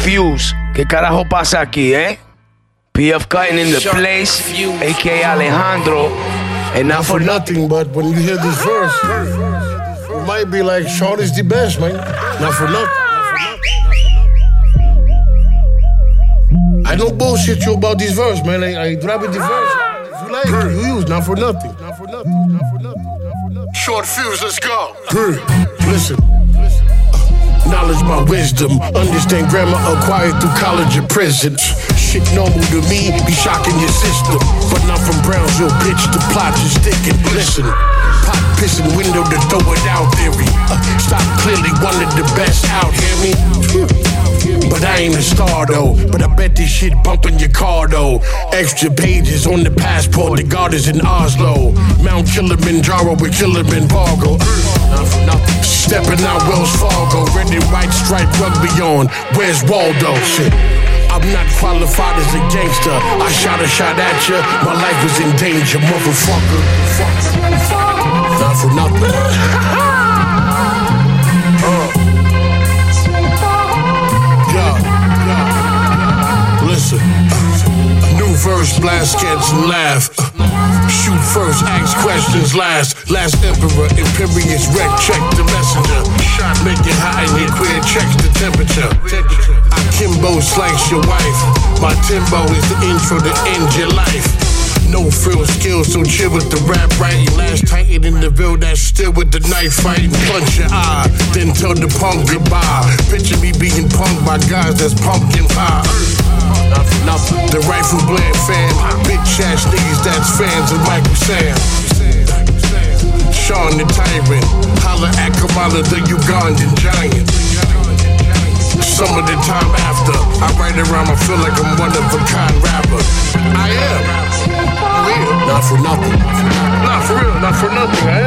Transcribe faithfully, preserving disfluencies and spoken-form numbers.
Fuse. ¿Qué carajo pasa aquí, eh? P F Cutting in the place, A K A Alejandro. And not for nothing, but when you hear this verse, it might be like, Shorty's the best, man. Not for nothing. I don't bullshit you about this verse, man. I, I drop it the verse. If you like it, you use. Not for nothing. Not for nothing. Not for nothing. Not for nothing. Short Fuse, let's go. Listen. Knowledge, my wisdom. Understand grammar acquired through college or prison. Shit normal to me, be shocking your system. But not from Brownsville, bitch, the plot is sticking. Listen, pop pissing window to throw it out theory. Uh, stop clearly one of the best out, hear me? But I ain't a star though. But I bet this shit bumping your car though. Extra pages on the passport, the guard is in Oslo. Mount Kilimanjaro with Kilimanjaro. Stepping out Wells Fargo, red and white stripe rugby on. Where's Waldo? Shit. I'm not qualified as a gangster. I shot a shot at ya. My life was in danger, motherfucker. Not for nothing. uh. Yeah, yeah. Listen. New verse, blast, sketch, and laugh. Shoot first, ask questions last. Last emperor, imperious wreck, check the messenger. Shot, make it hot in here, queer, checks the temperature. Akimbo slice your wife. My Timbo is the intro to end your life. No frill skills, so chill with the rap writing. Last titan in the ville, that's still with the knife fighting. Punch your eye, then tell the punk goodbye. Picture me being punked by guys that's pumpkin pie. Nothing. The rifle blend fan, bitch ass niggas that's fans of Michael Sam. Sean the Tyrant, holla at Kamala the Ugandan giant. Some of the time after, I ride around, I feel like I'm one of a kind rapper. I am. Real. Not for nothing. Not for real, not for nothing, I am.